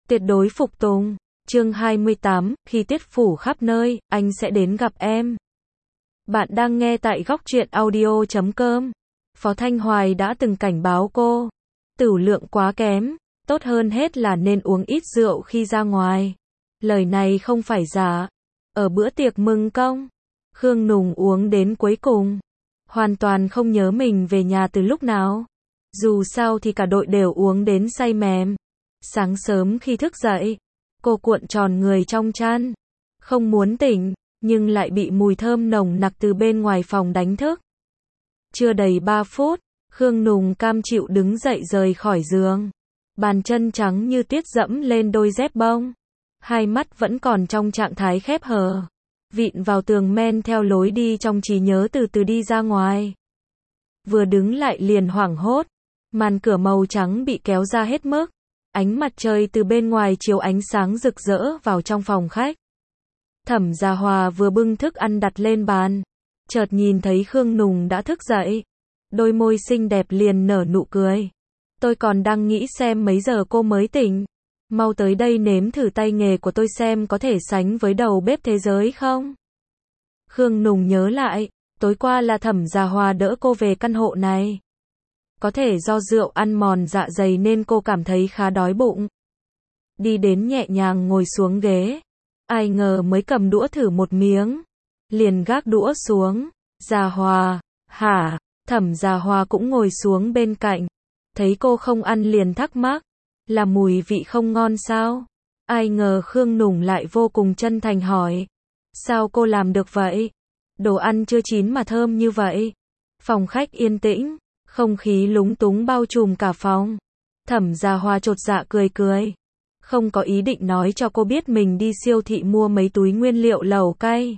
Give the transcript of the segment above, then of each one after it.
Tuyệt đối phục tùng. Chương 28, khi tiết phủ khắp nơi, anh sẽ đến gặp em. Bạn đang nghe tại góc truyện audio.com. Phó Thanh Hoài đã từng cảnh báo cô. Tửu lượng quá kém, tốt hơn hết là nên uống ít rượu khi ra ngoài. Lời này không phải giả. Ở bữa tiệc mừng công, Khương Nùng uống đến cuối cùng. Hoàn toàn không nhớ mình về nhà từ lúc nào. Dù sao thì cả đội đều uống đến say mềm. Sáng sớm khi thức dậy, cô cuộn tròn người trong chăn. Không muốn tỉnh, nhưng lại bị mùi thơm nồng nặc từ bên ngoài phòng đánh thức. Chưa đầy 3 phút, Khương Nùng cam chịu đứng dậy rời khỏi giường. Bàn chân trắng như tuyết dẫm lên đôi dép bông. Hai mắt vẫn còn trong trạng thái khép hờ. Vịn vào tường men theo lối đi trong trí nhớ từ từ đi ra ngoài. Vừa đứng lại liền hoảng hốt. Màn cửa màu trắng bị kéo ra hết mức. Ánh mặt trời từ bên ngoài chiếu ánh sáng rực rỡ vào trong phòng khách. Thẩm Gia Hòa vừa bưng thức ăn đặt lên bàn. Chợt nhìn thấy Khương Nùng đã thức dậy. Đôi môi xinh đẹp liền nở nụ cười. Tôi còn đang nghĩ xem mấy giờ cô mới tỉnh. Mau tới đây nếm thử tay nghề của tôi xem có thể sánh với đầu bếp thế giới không? Khương Nùng nhớ lại, tối qua là Thẩm Gia Hòa đỡ cô về căn hộ này. Có thể do rượu ăn mòn dạ dày nên cô cảm thấy khá đói bụng. Đi đến nhẹ nhàng ngồi xuống ghế. Ai ngờ mới cầm đũa thử một miếng. Liền gác đũa xuống. Gia Hòa, hả? Thẩm Gia Hòa cũng ngồi xuống bên cạnh. Thấy cô không ăn liền thắc mắc. Là mùi vị không ngon sao? Ai ngờ Khương Nùng lại vô cùng chân thành hỏi. Sao cô làm được vậy? Đồ ăn chưa chín mà thơm như vậy. Phòng khách yên tĩnh. Không khí lúng túng bao trùm cả phòng. Thẩm Gia Hòa chột dạ cười cười. Không có ý định nói cho cô biết mình đi siêu thị mua mấy túi nguyên liệu lẩu cay.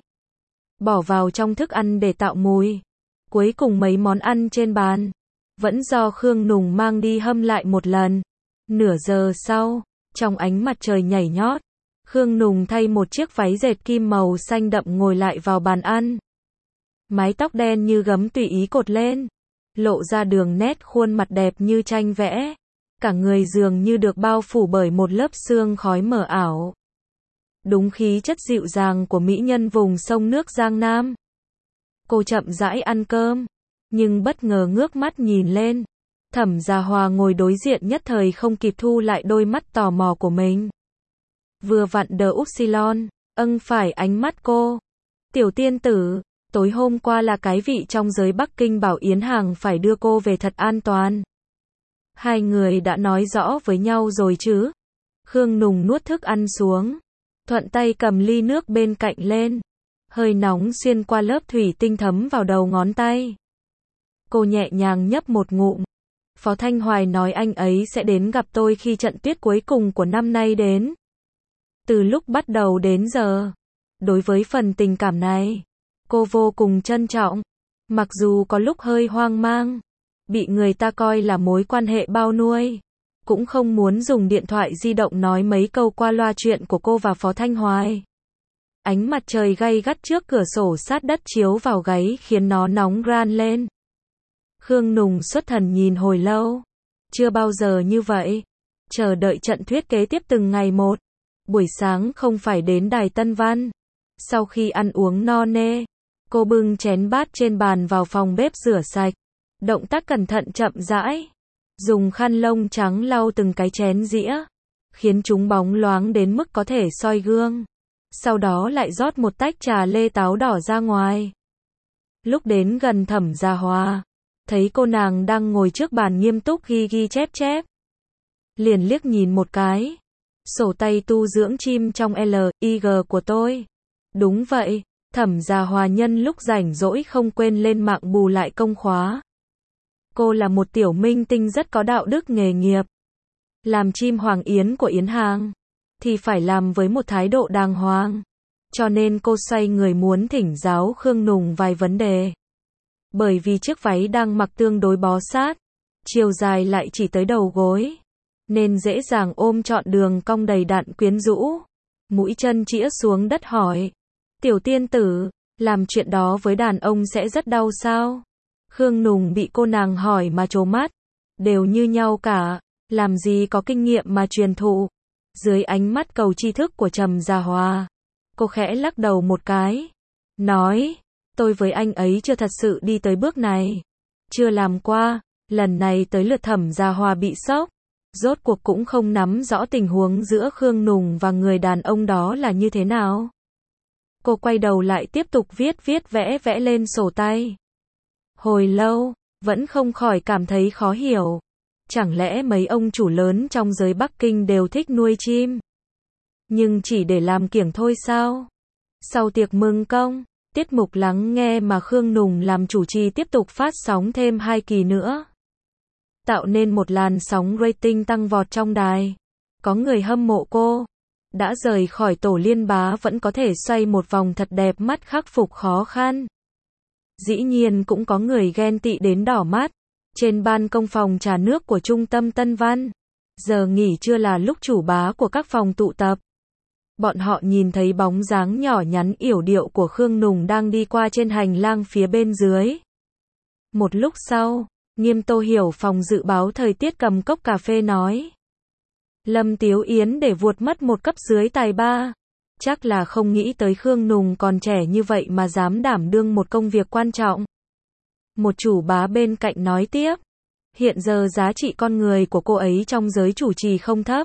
Bỏ vào trong thức ăn để tạo mùi. Cuối cùng mấy món ăn trên bàn. Vẫn do Khương Nùng mang đi hâm lại một lần. Nửa giờ sau, trong ánh mặt trời nhảy nhót. Khương Nùng thay một chiếc váy dệt kim màu xanh đậm ngồi lại vào bàn ăn. Mái tóc đen như gấm tùy ý cột lên. Lộ ra đường nét khuôn mặt đẹp như tranh vẽ. Cả người dường như được bao phủ bởi một lớp sương khói mờ ảo. Đúng khí chất dịu dàng của mỹ nhân vùng sông nước Giang Nam. Cô chậm rãi ăn cơm, nhưng bất ngờ ngước mắt nhìn lên. Thẩm Gia Hòa ngồi đối diện nhất thời không kịp thu lại đôi mắt tò mò của mình. Vừa vặn đờ Upsilon, phải ánh mắt cô. Tiểu tiên tử, tối hôm qua là cái vị trong giới Bắc Kinh bảo Yến Hàng phải đưa cô về thật an toàn. Hai người đã nói rõ với nhau rồi chứ? Khương Nùng nuốt thức ăn xuống. Thuận tay cầm ly nước bên cạnh lên. Hơi nóng xuyên qua lớp thủy tinh thấm vào đầu ngón tay. Cô nhẹ nhàng nhấp một ngụm. Phó Thanh Hoài nói anh ấy sẽ đến gặp tôi khi trận tuyết cuối cùng của năm nay đến. Từ lúc bắt đầu đến giờ, đối với phần tình cảm này, cô vô cùng trân trọng. Mặc dù có lúc hơi hoang mang, bị người ta coi là mối quan hệ bao nuôi, cũng không muốn dùng điện thoại di động nói mấy câu qua loa chuyện của cô và Phó Thanh Hoài. Ánh mặt trời gay gắt trước cửa sổ sát đất chiếu vào gáy khiến nó nóng ran lên. Khương Nùng xuất thần nhìn hồi lâu. Chưa bao giờ như vậy. Chờ đợi trận thuyết kế tiếp từng ngày một. Buổi sáng không phải đến Đài Tân Văn. Sau khi ăn uống no nê, cô bưng chén bát trên bàn vào phòng bếp rửa sạch. Động tác cẩn thận chậm rãi. Dùng khăn lông trắng lau từng cái chén dĩa. Khiến chúng bóng loáng đến mức có thể soi gương. Sau đó lại rót một tách trà lê táo đỏ ra ngoài. Lúc đến gần Thẩm Gia Hòa, thấy cô nàng đang ngồi trước bàn nghiêm túc ghi chép. Liền liếc nhìn một cái. Sổ tay tu dưỡng chim trong LIG của tôi. Đúng vậy, Thẩm Gia Hòa nhân lúc rảnh rỗi không quên lên mạng bù lại công khóa. Cô là một tiểu minh tinh rất có đạo đức nghề nghiệp. Làm chim hoàng yến của Yến Hàng, thì phải làm với một thái độ đàng hoàng. Cho nên cô xoay người muốn thỉnh giáo Khương Nùng vài vấn đề. Bởi vì chiếc váy đang mặc tương đối bó sát, chiều dài lại chỉ tới đầu gối, nên dễ dàng ôm trọn đường cong đầy đặn quyến rũ. Mũi chân chĩa xuống đất hỏi. Tiểu tiên tử, làm chuyện đó với đàn ông sẽ rất đau sao? Khương Nùng bị cô nàng hỏi mà trố mắt. Đều như nhau cả, làm gì có kinh nghiệm mà truyền thụ. Dưới ánh mắt cầu tri thức của Trầm Gia Hòa, cô khẽ lắc đầu một cái, nói, tôi với anh ấy chưa thật sự đi tới bước này. Chưa làm qua, lần này tới lượt Thẩm Gia Hòa bị sốc. Rốt cuộc cũng không nắm rõ tình huống giữa Khương Nùng và người đàn ông đó là như thế nào. Cô quay đầu lại tiếp tục viết vẽ lên sổ tay. Hồi lâu, vẫn không khỏi cảm thấy khó hiểu. Chẳng lẽ mấy ông chủ lớn trong giới Bắc Kinh đều thích nuôi chim? Nhưng chỉ để làm kiểng thôi sao? Sau tiệc mừng công, tiết mục lắng nghe mà Khương Nùng làm chủ trì tiếp tục phát sóng thêm 2 kỳ nữa. Tạo nên một làn sóng rating tăng vọt trong đài. Có người hâm mộ cô. Đã rời khỏi tổ liên bá vẫn có thể xoay một vòng thật đẹp mắt khắc phục khó khăn. Dĩ nhiên cũng có người ghen tị đến đỏ mắt. Trên ban công phòng trà nước của trung tâm Tân Văn, giờ nghỉ trưa là lúc chủ bá của các phòng tụ tập. Bọn họ nhìn thấy bóng dáng nhỏ nhắn yểu điệu của Khương Nùng đang đi qua trên hành lang phía bên dưới. Một lúc sau, Nghiêm Tô Hiểu phòng dự báo thời tiết cầm cốc cà phê nói. Lâm Tiếu Yến để vuột mất một cấp dưới tài ba. Chắc là không nghĩ tới Khương Nùng còn trẻ như vậy mà dám đảm đương một công việc quan trọng. Một chủ bá bên cạnh nói tiếp. Hiện giờ giá trị con người của cô ấy trong giới chủ trì không thấp.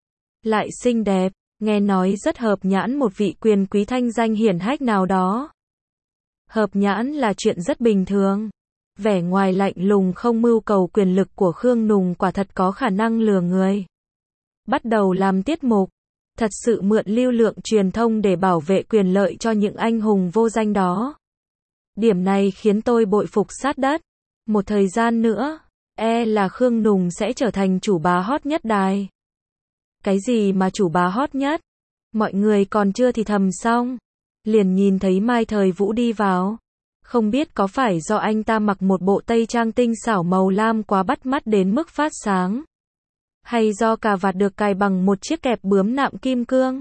Lại xinh đẹp, nghe nói rất hợp nhãn một vị quyền quý thanh danh hiển hách nào đó. Hợp nhãn là chuyện rất bình thường. Vẻ ngoài lạnh lùng không mưu cầu quyền lực của Khương Nùng quả thật có khả năng lừa người. Bắt đầu làm tiết mục, thật sự mượn lưu lượng truyền thông để bảo vệ quyền lợi cho những anh hùng vô danh đó. Điểm này khiến tôi bội phục sát đất. Một thời gian nữa, là Khương Nùng sẽ trở thành chủ bá hot nhất đài. Cái gì mà chủ bá hot nhất? Mọi người còn chưa thì thầm xong, liền nhìn thấy Mai Thời Vũ đi vào. Không biết có phải do anh ta mặc một bộ tây trang tinh xảo màu lam quá bắt mắt đến mức phát sáng, hay do cà vạt được cài bằng một chiếc kẹp bướm nạm kim cương.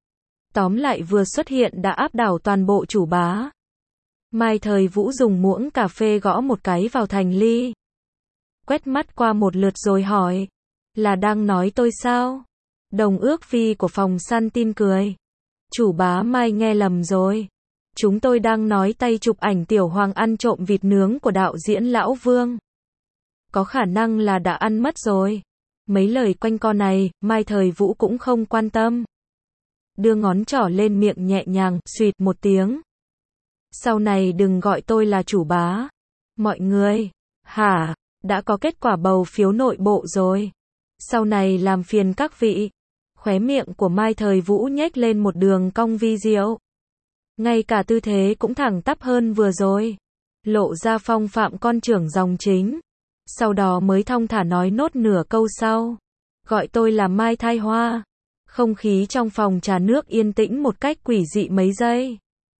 Tóm lại vừa xuất hiện đã áp đảo toàn bộ chủ bá. Mai Thời Vũ dùng muỗng cà phê gõ một cái vào thành ly. Quét mắt qua một lượt rồi hỏi. Là đang nói tôi sao? Đồng ước phi của phòng săn tin cười. Chủ bá Mai nghe lầm rồi. Chúng tôi đang nói tay chụp ảnh Tiểu Hoàng ăn trộm vịt nướng của đạo diễn Lão Vương. Có khả năng là đã ăn mất rồi. Mấy lời quanh co này, Mai Thời Vũ cũng không quan tâm. Đưa ngón trỏ lên miệng nhẹ nhàng, xuyệt một tiếng. Sau này đừng gọi tôi là chủ bá. Mọi người, hả, đã có kết quả bầu phiếu nội bộ rồi. Sau này làm phiền các vị. Khóe miệng của Mai Thời Vũ nhếch lên một đường cong vi diệu. Ngay cả tư thế cũng thẳng tắp hơn vừa rồi. Lộ ra phong phạm con trưởng dòng chính. Sau đó mới thong thả nói nốt nửa câu sau. Gọi tôi là Mai Thai Hoa. Không khí trong phòng trà nước yên tĩnh một cách quỷ dị mấy giây.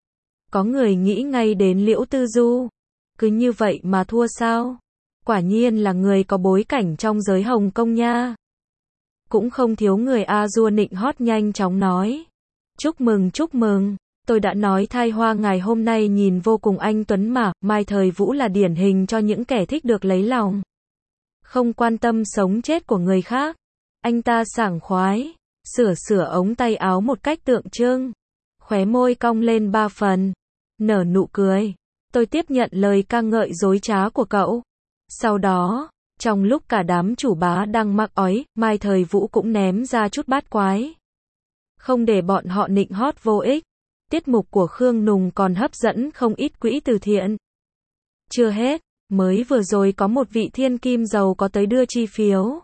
Có người nghĩ ngay đến Liễu Tư Du. Cứ như vậy mà thua sao? Quả nhiên là người có bối cảnh trong giới Hồng Kông nha. Cũng không thiếu người a dua nịnh hót nhanh chóng nói. Chúc mừng. Tôi đã nói Thai Hoa ngày hôm nay nhìn vô cùng anh tuấn mà. Mai Thời Vũ là điển hình cho những kẻ thích được lấy lòng. Không quan tâm sống chết của người khác. Anh ta sảng khoái. Sửa ống tay áo một cách tượng trưng. Khóe môi cong lên 3 phần. Nở nụ cười. Tôi tiếp nhận lời ca ngợi dối trá của cậu. Sau đó, trong lúc cả đám chủ bá đang mặc ói, Mai Thời Vũ cũng ném ra chút bát quái. Không để bọn họ nịnh hót vô ích. Tiết mục của Khương Nùng còn hấp dẫn không ít quỹ từ thiện. Chưa hết, mới vừa rồi có một vị thiên kim giàu có tới đưa chi phiếu.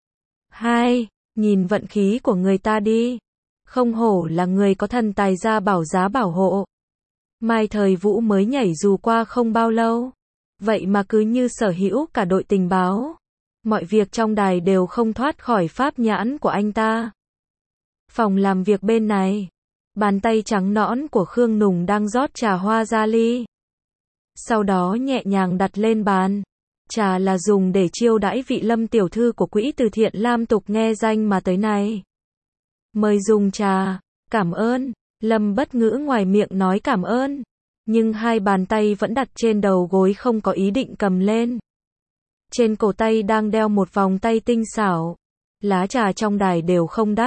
2. Nhìn vận khí của người ta đi. Không hổ là người có thần tài gia bảo giá bảo hộ. Mai Thời Vũ mới nhảy dù qua không bao lâu. Vậy mà cứ như sở hữu cả đội tình báo. Mọi việc trong đài đều không thoát khỏi pháp nhãn của anh ta. Phòng làm việc bên này. Bàn tay trắng nõn của Khương Nùng đang rót trà hoa ra ly. Sau đó nhẹ nhàng đặt lên bàn. Trà là dùng để chiêu đãi vị Lâm tiểu thư của quỹ từ thiện Lam Tục nghe danh mà tới này. Mời dùng trà. Cảm ơn. Lâm bất ngữ ngoài miệng nói cảm ơn. Nhưng hai bàn tay vẫn đặt trên đầu gối không có ý định cầm lên. Trên cổ tay đang đeo một vòng tay tinh xảo. Lá trà trong đài đều không đắt.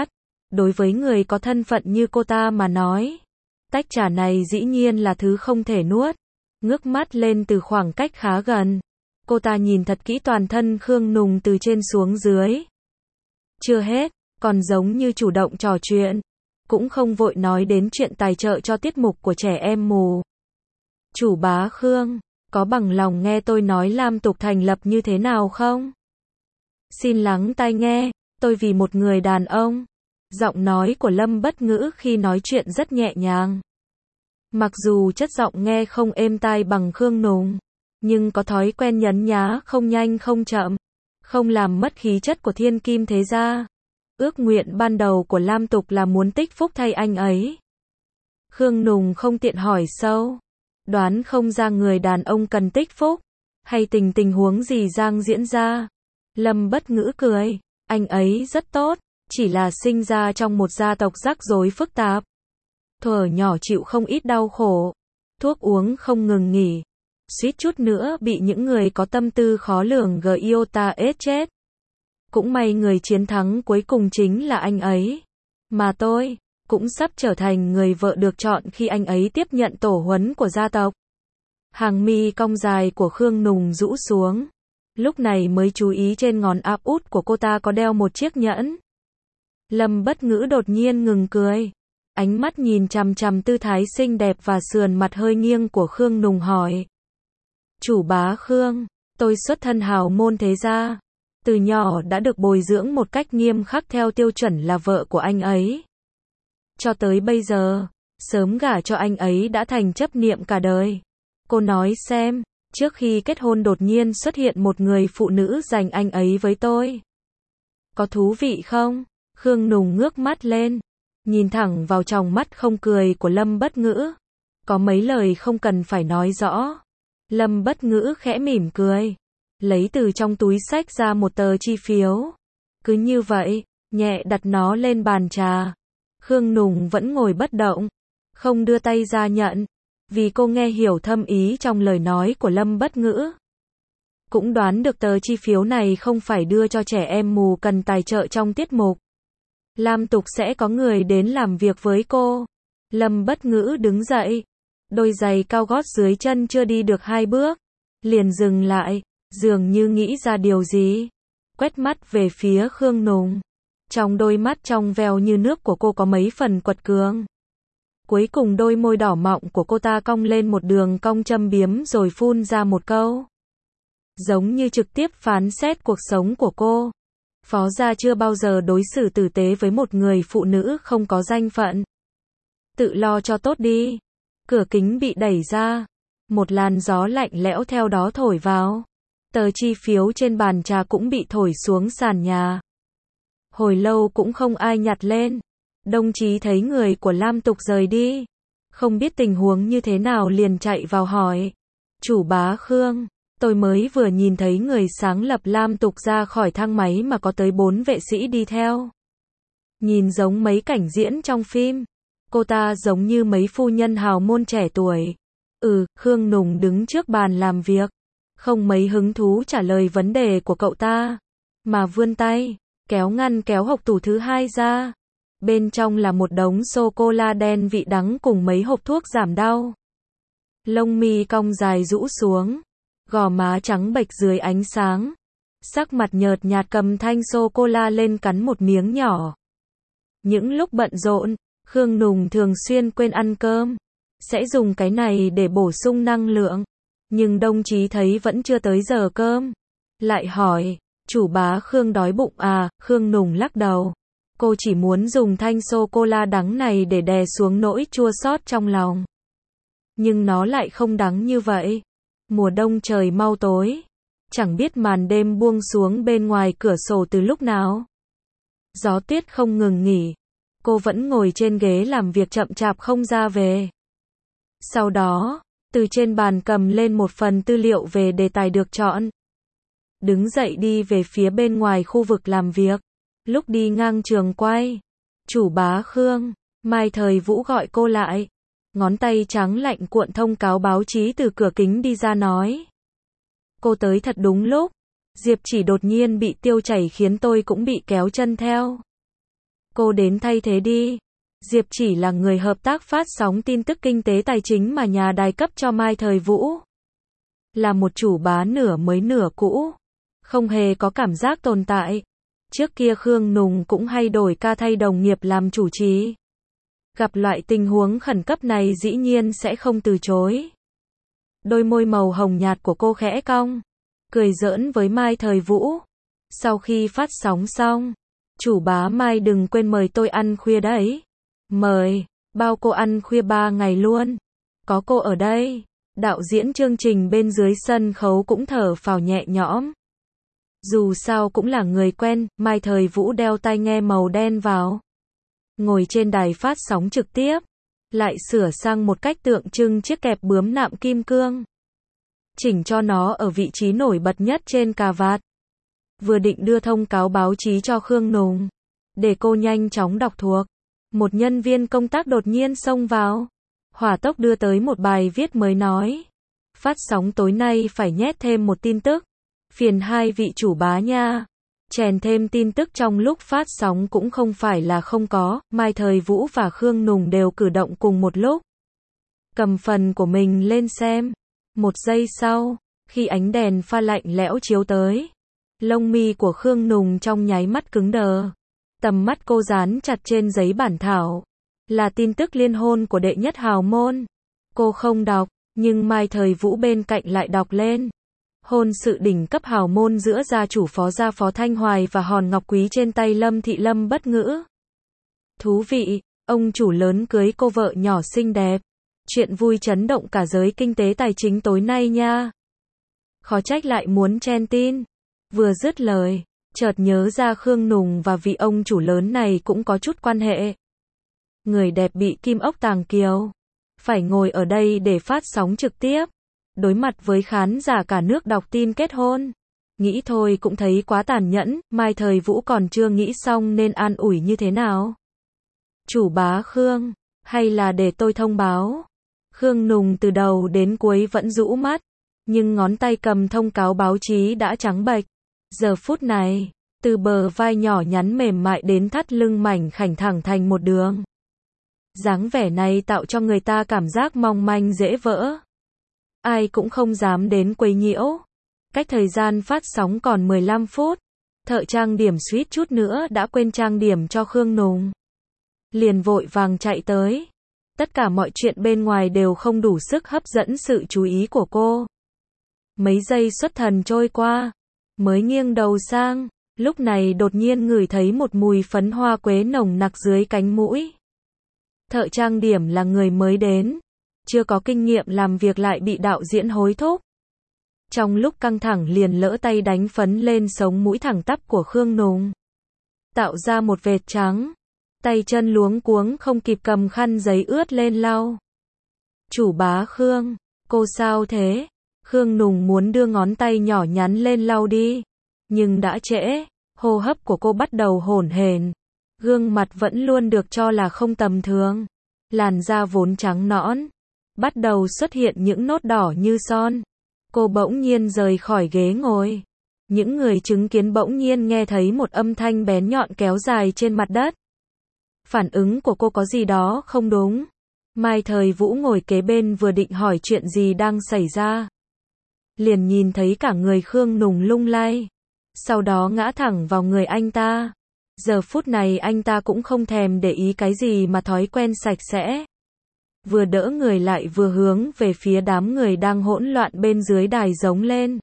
Đối với người có thân phận như cô ta mà nói, tách trà này dĩ nhiên là thứ không thể nuốt. Ngước mắt lên từ khoảng cách khá gần, cô ta nhìn thật kỹ toàn thân Khương Nùng từ trên xuống dưới. Chưa hết, còn giống như chủ động trò chuyện, cũng không vội nói đến chuyện tài trợ cho tiết mục của trẻ em mù. Chủ bá Khương, có bằng lòng nghe tôi nói Lam Tục thành lập như thế nào không? Xin lắng tai nghe, tôi vì một người đàn ông. Giọng nói của Lâm Bất Ngữ khi nói chuyện rất nhẹ nhàng. Mặc dù chất giọng nghe không êm tai bằng Khương Nùng, nhưng có thói quen nhấn nhá không nhanh không chậm, không làm mất khí chất của thiên kim thế gia. Ước nguyện ban đầu của Lam Tục là muốn tích phúc thay anh ấy. Khương Nùng không tiện hỏi sâu, đoán không ra người đàn ông cần tích phúc, hay tình huống gì đang diễn ra. Lâm Bất Ngữ cười, anh ấy rất tốt, chỉ là sinh ra trong một gia tộc rắc rối phức tạp. Thuở nhỏ chịu không ít đau khổ, thuốc uống không ngừng nghỉ, suýt chút nữa bị những người có tâm tư khó lường Giota ết chết. Cũng may người chiến thắng cuối cùng chính là anh ấy. Mà tôi, cũng sắp trở thành người vợ được chọn khi anh ấy tiếp nhận tổ huấn của gia tộc. Hàng mi cong dài của Khương Nùng rũ xuống. Lúc này mới chú ý trên ngón áp út của cô ta có đeo một chiếc nhẫn. Lâm Bất Ngữ đột nhiên ngừng cười. Ánh mắt nhìn chằm chằm tư thái xinh đẹp và sườn mặt hơi nghiêng của Khương Nùng hỏi. Chủ bá Khương, tôi xuất thân hào môn thế gia. Từ nhỏ đã được bồi dưỡng một cách nghiêm khắc theo tiêu chuẩn là vợ của anh ấy. Cho tới bây giờ, sớm gả cho anh ấy đã thành chấp niệm cả đời. Cô nói xem, trước khi kết hôn đột nhiên xuất hiện một người phụ nữ giành anh ấy với tôi. Có thú vị không? Khương Nùng ngước mắt lên, nhìn thẳng vào tròng mắt không cười của Lâm Bất Ngữ. Có mấy lời không cần phải nói rõ. Lâm Bất Ngữ khẽ mỉm cười, lấy từ trong túi xách ra một tờ chi phiếu. Cứ như vậy, nhẹ đặt nó lên bàn trà. Khương Nùng vẫn ngồi bất động, không đưa tay ra nhận, vì cô nghe hiểu thâm ý trong lời nói của Lâm Bất Ngữ. Cũng đoán được tờ chi phiếu này không phải đưa cho trẻ em mù cần tài trợ trong tiết mục. Lam Tục sẽ có người đến làm việc với cô. Lâm Bất Ngữ đứng dậy, đôi giày cao gót dưới chân chưa đi được 2 bước, liền dừng lại, dường như nghĩ ra điều gì. Quét mắt về phía Khương Nùng. Trong đôi mắt trong veo như nước của cô có mấy phần quật cường. Cuối cùng đôi môi đỏ mọng của cô ta cong lên một đường cong châm biếm rồi phun ra một câu. Giống như trực tiếp phán xét cuộc sống của cô. Phó gia chưa bao giờ đối xử tử tế với một người phụ nữ không có danh phận. Tự lo cho tốt đi. Cửa kính bị đẩy ra. Một làn gió lạnh lẽo theo đó thổi vào. Tờ chi phiếu trên bàn trà cũng bị thổi xuống sàn nhà. Hồi lâu cũng không ai nhặt lên. Đồng chí thấy người của Lam Tục rời đi, không biết tình huống như thế nào liền chạy vào hỏi. Chủ bá Khương, tôi mới vừa nhìn thấy người sáng lập Lam Tục ra khỏi thang máy mà có tới 4 vệ sĩ đi theo. Nhìn giống mấy cảnh diễn trong phim. Cô ta giống như mấy phu nhân hào môn trẻ tuổi. Khương Nùng đứng trước bàn làm việc, không mấy hứng thú trả lời vấn đề của cậu ta, mà vươn tay, kéo ngăn kéo hộc tủ thứ 2 ra. Bên trong là một đống sô-cô-la đen vị đắng cùng mấy hộp thuốc giảm đau. Lông mi cong dài rũ xuống, gò má trắng bệch dưới ánh sáng. Sắc mặt nhợt nhạt cầm thanh sô-cô-la lên cắn một miếng nhỏ. Những lúc bận rộn, Khương Nùng thường xuyên quên ăn cơm. Sẽ dùng cái này để bổ sung năng lượng. Nhưng đồng chí thấy vẫn chưa tới giờ cơm. Lại hỏi, chủ bá Khương đói bụng à? Khương Nùng lắc đầu. Cô chỉ muốn dùng thanh sô-cô-la đắng này để đè xuống nỗi chua xót trong lòng. Nhưng nó lại không đắng như vậy. Mùa đông trời mau tối. Chẳng biết màn đêm buông xuống bên ngoài cửa sổ từ lúc nào. Gió tuyết không ngừng nghỉ. Cô vẫn ngồi trên ghế làm việc chậm chạp không ra về. Sau đó, từ trên bàn cầm lên một phần tư liệu về đề tài được chọn. Đứng dậy đi về phía bên ngoài khu vực làm việc. Lúc đi ngang trường quay, chủ bá Khương, Mai Thời Vũ gọi cô lại. Ngón tay trắng lạnh cuộn thông cáo báo chí từ cửa kính đi ra nói. Cô tới thật đúng lúc. Diệp Chỉ đột nhiên bị tiêu chảy khiến tôi cũng bị kéo chân theo. Cô đến thay thế đi. Diệp chỉ là người hợp tác phát sóng tin tức kinh tế tài chính mà nhà đài cấp cho Mai Thời Vũ. Là một chủ bá nửa mới nửa cũ. Không hề có cảm giác tồn tại. Trước kia Khương Nùng cũng hay đổi ca thay đồng nghiệp làm chủ trì. Gặp loại tình huống khẩn cấp này dĩ nhiên sẽ không từ chối. Đôi môi màu hồng nhạt của cô khẽ cong, cười giỡn với Mai Thời Vũ. Sau khi phát sóng xong, chủ bá Mai đừng quên mời tôi ăn khuya đấy. Mời, bao cô ăn khuya 3 ngày luôn. Có cô ở đây, đạo diễn chương trình bên dưới sân khấu cũng thở phào nhẹ nhõm. Dù sao cũng là người quen, Mai Thời Vũ đeo tai nghe màu đen vào. Ngồi trên đài phát sóng trực tiếp, lại sửa sang một cách tượng trưng chiếc kẹp bướm nạm kim cương. Chỉnh cho nó ở vị trí nổi bật nhất trên cà vạt. Vừa định đưa thông cáo báo chí cho Khương Nùng, để cô nhanh chóng đọc thuộc. Một nhân viên công tác đột nhiên xông vào. Hỏa tốc đưa tới một bài viết mới nói. Phát sóng tối nay phải nhét thêm một tin tức. Phiền hai vị chủ bá nha. Chèn thêm tin tức trong lúc phát sóng cũng không phải là không có. Mai Thời Vũ và Khương Nùng đều cử động cùng một lúc. Cầm phần của mình lên xem. Một giây sau, khi ánh đèn pha lạnh lẽo chiếu tới, lông mi của Khương Nùng trong nháy mắt cứng đờ. Tầm mắt cô dán chặt trên giấy bản thảo. Là tin tức liên hôn của đệ nhất hào môn. Cô không đọc, nhưng Mai Thời Vũ bên cạnh lại đọc lên. Hôn sự đỉnh cấp hào môn giữa gia chủ Phó gia Phó Thanh Hoài và Hòn Ngọc Quý trên tay Lâm Thị Lâm Bất Ngữ. Thú vị, ông chủ lớn cưới cô vợ nhỏ xinh đẹp. Chuyện vui chấn động cả giới kinh tế tài chính tối nay nha. Khó trách lại muốn chen tin. Vừa dứt lời, chợt nhớ ra Khương Nùng và vị ông chủ lớn này cũng có chút quan hệ. Người đẹp bị kim ốc tàng kiều. Phải ngồi ở đây để phát sóng trực tiếp. Đối mặt với khán giả cả nước đọc tin kết hôn. Nghĩ thôi cũng thấy quá tàn nhẫn, Mai Thời Vũ còn chưa nghĩ xong nên an ủi như thế nào. Chủ bá Khương, hay là để tôi thông báo. Khương Nùng từ đầu đến cuối vẫn rũ mắt, nhưng ngón tay cầm thông cáo báo chí đã trắng bệch. Giờ phút này, từ bờ vai nhỏ nhắn mềm mại đến thắt lưng mảnh khảnh thẳng thành một đường. Dáng vẻ này tạo cho người ta cảm giác mong manh dễ vỡ. Ai cũng không dám đến quấy nhiễu. Cách thời gian phát sóng còn 15 phút. Thợ trang điểm suýt chút nữa đã quên trang điểm cho Khương Nùng. Liền vội vàng chạy tới. Tất cả mọi chuyện bên ngoài đều không đủ sức hấp dẫn sự chú ý của cô. Mấy giây xuất thần trôi qua, mới nghiêng đầu sang, lúc này đột nhiên ngửi thấy một mùi phấn hoa quế nồng nặc dưới cánh mũi. Thợ trang điểm là người mới đến, chưa có kinh nghiệm làm việc lại bị đạo diễn hối thúc. Trong lúc căng thẳng liền lỡ tay đánh phấn lên sống mũi thẳng tắp của Khương Nùng. Tạo ra một vệt trắng. Tay chân luống cuống không kịp cầm khăn giấy ướt lên lau. Chủ bá Khương, cô sao thế? Khương Nùng muốn đưa ngón tay nhỏ nhắn lên lau đi. Nhưng đã trễ, hô hấp của cô bắt đầu hổn hển. Gương mặt vẫn luôn được cho là không tầm thường. Làn da vốn trắng nõn, bắt đầu xuất hiện những nốt đỏ như son. Cô bỗng nhiên rời khỏi ghế ngồi. Những người chứng kiến bỗng nhiên nghe thấy một âm thanh bén nhọn kéo dài trên mặt đất. Phản ứng của cô có gì đó không đúng. Mai Thời Vũ ngồi kế bên vừa định hỏi chuyện gì đang xảy ra. Liền nhìn thấy cả người Khương Nùng lung lay. Sau đó ngã thẳng vào người anh ta. Giờ phút này anh ta cũng không thèm để ý cái gì mà thói quen sạch sẽ. Vừa đỡ người lại vừa hướng về phía đám người đang hỗn loạn bên dưới đài giống lên.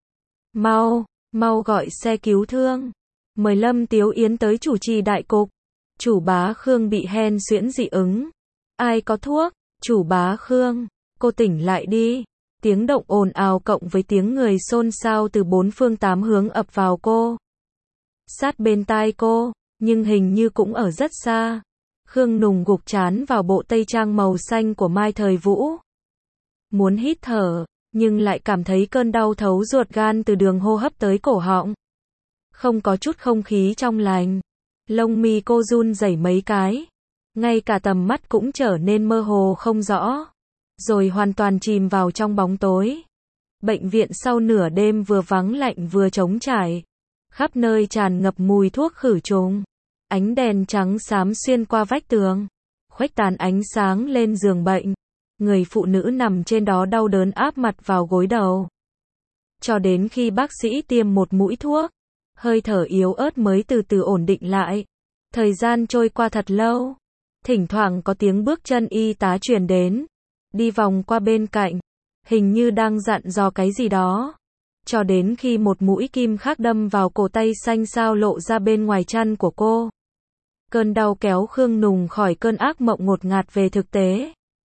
Mau, mau gọi xe cứu thương. Mời Lâm Tiếu Yến tới chủ trì đại cục. Chủ bá Khương bị hen suyễn dị ứng. Ai có thuốc? Chủ bá Khương, cô tỉnh lại đi. Tiếng động ồn ào cộng với tiếng người xôn xao từ bốn phương tám hướng ập vào cô. Sát bên tai cô, nhưng hình như cũng ở rất xa. Khương Nùng gục trán vào bộ tây trang màu xanh của Mai Thời Vũ. Muốn hít thở, nhưng lại cảm thấy cơn đau thấu ruột gan từ đường hô hấp tới cổ họng. Không có chút không khí trong lành. Lông mi cô run rẩy mấy cái. Ngay cả tầm mắt cũng trở nên mơ hồ không rõ. Rồi hoàn toàn chìm vào trong bóng tối. Bệnh viện sau nửa đêm vừa vắng lạnh vừa trống trải. Khắp nơi tràn ngập mùi thuốc khử trùng. Ánh đèn trắng xám xuyên qua vách tường, khuếch tán ánh sáng lên giường bệnh. Người phụ nữ nằm trên đó đau đớn áp mặt vào gối đầu. Cho đến khi bác sĩ tiêm một mũi thuốc, hơi thở yếu ớt mới từ từ ổn định lại. Thời gian trôi qua thật lâu. Thỉnh thoảng có tiếng bước chân y tá truyền đến. Đi vòng qua bên cạnh, hình như đang dặn dò cái gì đó. Cho đến khi một mũi kim khác đâm vào cổ tay xanh xao lộ ra bên ngoài chăn của cô. Cơn đau kéo Khương Nùng khỏi cơn ác mộng ngột ngạt về thực tế.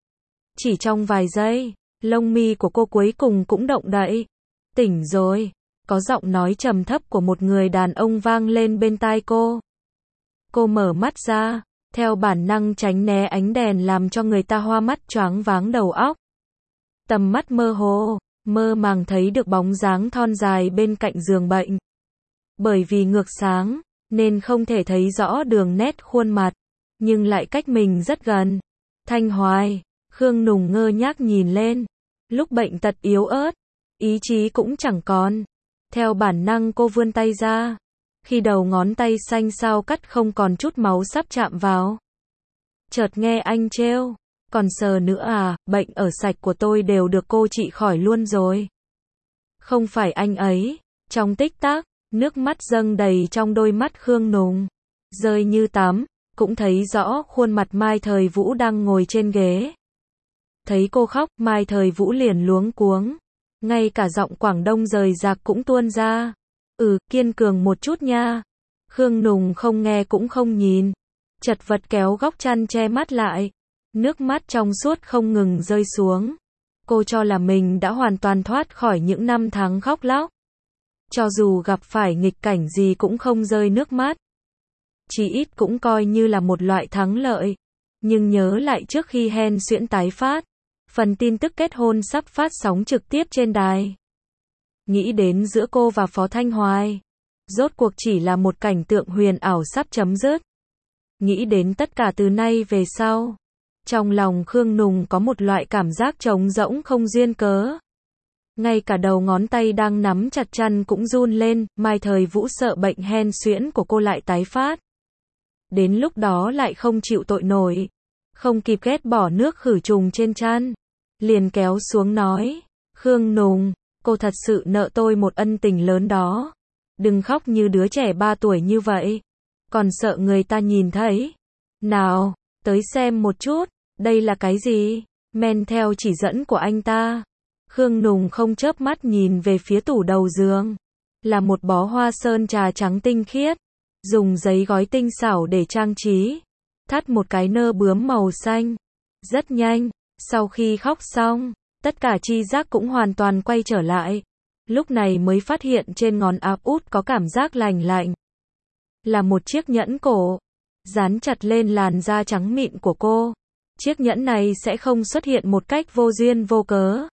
Chỉ trong vài giây, lông mi của cô cuối cùng cũng động đậy. Tỉnh rồi, có giọng nói trầm thấp của một người đàn ông vang lên bên tai cô. Cô mở mắt ra, theo bản năng tránh né ánh đèn làm cho người ta hoa mắt choáng váng đầu óc. Tầm mắt mơ hồ, mơ màng thấy được bóng dáng thon dài bên cạnh giường bệnh. Bởi vì ngược sáng, nên không thể thấy rõ đường nét khuôn mặt, nhưng lại cách mình rất gần. Thanh Hoài, Khương Nùng ngơ ngác nhìn lên. Lúc bệnh tật yếu ớt, ý chí cũng chẳng còn. Theo bản năng cô vươn tay ra. Khi đầu ngón tay xanh xao cắt không còn chút máu sắp chạm vào. Chợt nghe anh trêu, còn sờ nữa à, bệnh ở sạch của tôi đều được cô trị khỏi luôn rồi. Không phải anh ấy. Trong tích tắc, nước mắt dâng đầy trong đôi mắt Khương Nùng. Rơi như tắm, cũng thấy rõ khuôn mặt Mai Thời Vũ đang ngồi trên ghế. Thấy cô khóc, Mai Thời Vũ liền luống cuống. Ngay cả giọng Quảng Đông rời rạc cũng tuôn ra. Kiên cường một chút nha. Khương Nùng không nghe cũng không nhìn. Chật vật kéo góc chăn che mắt lại. Nước mắt trong suốt không ngừng rơi xuống. Cô cho là mình đã hoàn toàn thoát khỏi những năm tháng khóc lóc. Cho dù gặp phải nghịch cảnh gì cũng không rơi nước mắt. Chỉ ít cũng coi như là một loại thắng lợi. Nhưng nhớ lại trước khi hen suyễn tái phát, phần tin tức kết hôn sắp phát sóng trực tiếp trên đài. Nghĩ đến giữa cô và Phó Thanh Hoài, rốt cuộc chỉ là một cảnh tượng huyền ảo sắp chấm dứt. Nghĩ đến tất cả từ nay về sau, trong lòng Khương Nùng có một loại cảm giác trống rỗng không duyên cớ. Ngay cả đầu ngón tay đang nắm chặt chăn cũng run lên. Mai Thời Vũ sợ bệnh hen suyễn của cô lại tái phát. Đến lúc đó lại không chịu tội nổi. Không kịp ghét bỏ nước khử trùng trên chăn. Liền kéo xuống nói. Khương Nùng, cô thật sự nợ tôi một ân tình lớn đó. Đừng khóc như đứa trẻ 3 tuổi như vậy. Còn sợ người ta nhìn thấy. Nào, tới xem một chút. Đây là cái gì? Men theo chỉ dẫn của anh ta. Khương Nùng không chớp mắt nhìn về phía tủ đầu giường. Là một bó hoa sơn trà trắng tinh khiết. Dùng giấy gói tinh xảo để trang trí. Thắt một cái nơ bướm màu xanh. Rất nhanh, sau khi khóc xong, tất cả tri giác cũng hoàn toàn quay trở lại. Lúc này mới phát hiện trên ngón áp út có cảm giác lành lạnh. Là một chiếc nhẫn cổ. Dán chặt lên làn da trắng mịn của cô. Chiếc nhẫn này sẽ không xuất hiện một cách vô duyên vô cớ.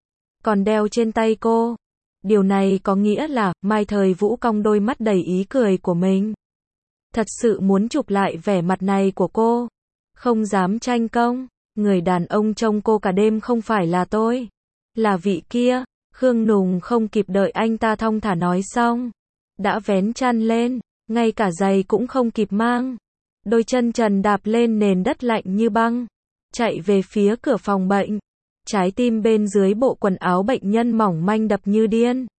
Còn đeo trên tay cô. Điều này có nghĩa là, Mai Thời Vũ cong đôi mắt đầy ý cười của mình. Thật sự muốn chụp lại vẻ mặt này của cô. Không dám tranh công. Người đàn ông trông cô cả đêm không phải là tôi. Là vị kia. Khương Nùng không kịp đợi anh ta thong thả nói xong. Đã vén chăn lên. Ngay cả giày cũng không kịp mang. Đôi chân trần đạp lên nền đất lạnh như băng. Chạy về phía cửa phòng bệnh. Trái tim bên dưới bộ quần áo bệnh nhân mỏng manh đập như điên.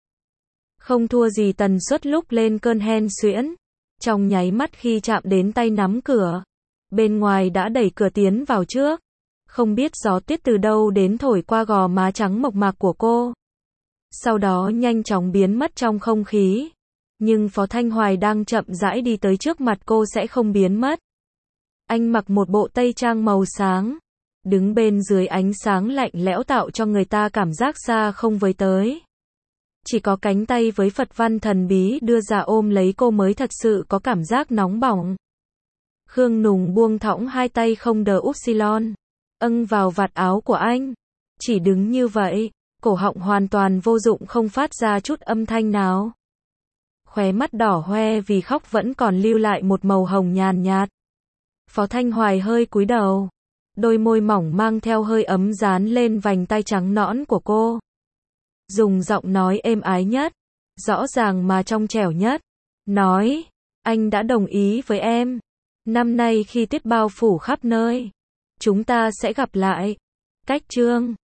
Không thua gì tần suất lúc lên cơn hen suyễn. Trong nháy mắt khi chạm đến tay nắm cửa. Bên ngoài đã đẩy cửa tiến vào trước. Không biết gió tuyết từ đâu đến thổi qua gò má trắng mộc mạc của cô. Sau đó nhanh chóng biến mất trong không khí. Nhưng Phó Thanh Hoài đang chậm rãi đi tới trước mặt cô sẽ không biến mất. Anh mặc một bộ tây trang màu sáng. Đứng bên dưới ánh sáng lạnh lẽo tạo cho người ta cảm giác xa không với tới. Chỉ có cánh tay với Phật văn thần bí đưa ra ôm lấy cô mới thật sự có cảm giác nóng bỏng. Khương Nùng buông thõng hai tay không đờ upsilon. Âng vào vạt áo của anh. Chỉ đứng như vậy, cổ họng hoàn toàn vô dụng không phát ra chút âm thanh nào. Khóe mắt đỏ hoe vì khóc vẫn còn lưu lại một màu hồng nhàn nhạt. Phó Thanh Hoài hơi cúi đầu. Đôi môi mỏng mang theo hơi ấm dán lên vành tay trắng nõn của cô. Dùng giọng nói êm ái nhất, rõ ràng mà trong trẻo nhất. Nói, Anh đã đồng ý với em. Năm nay khi tuyết bao phủ khắp nơi, chúng ta sẽ gặp lại. Cách chương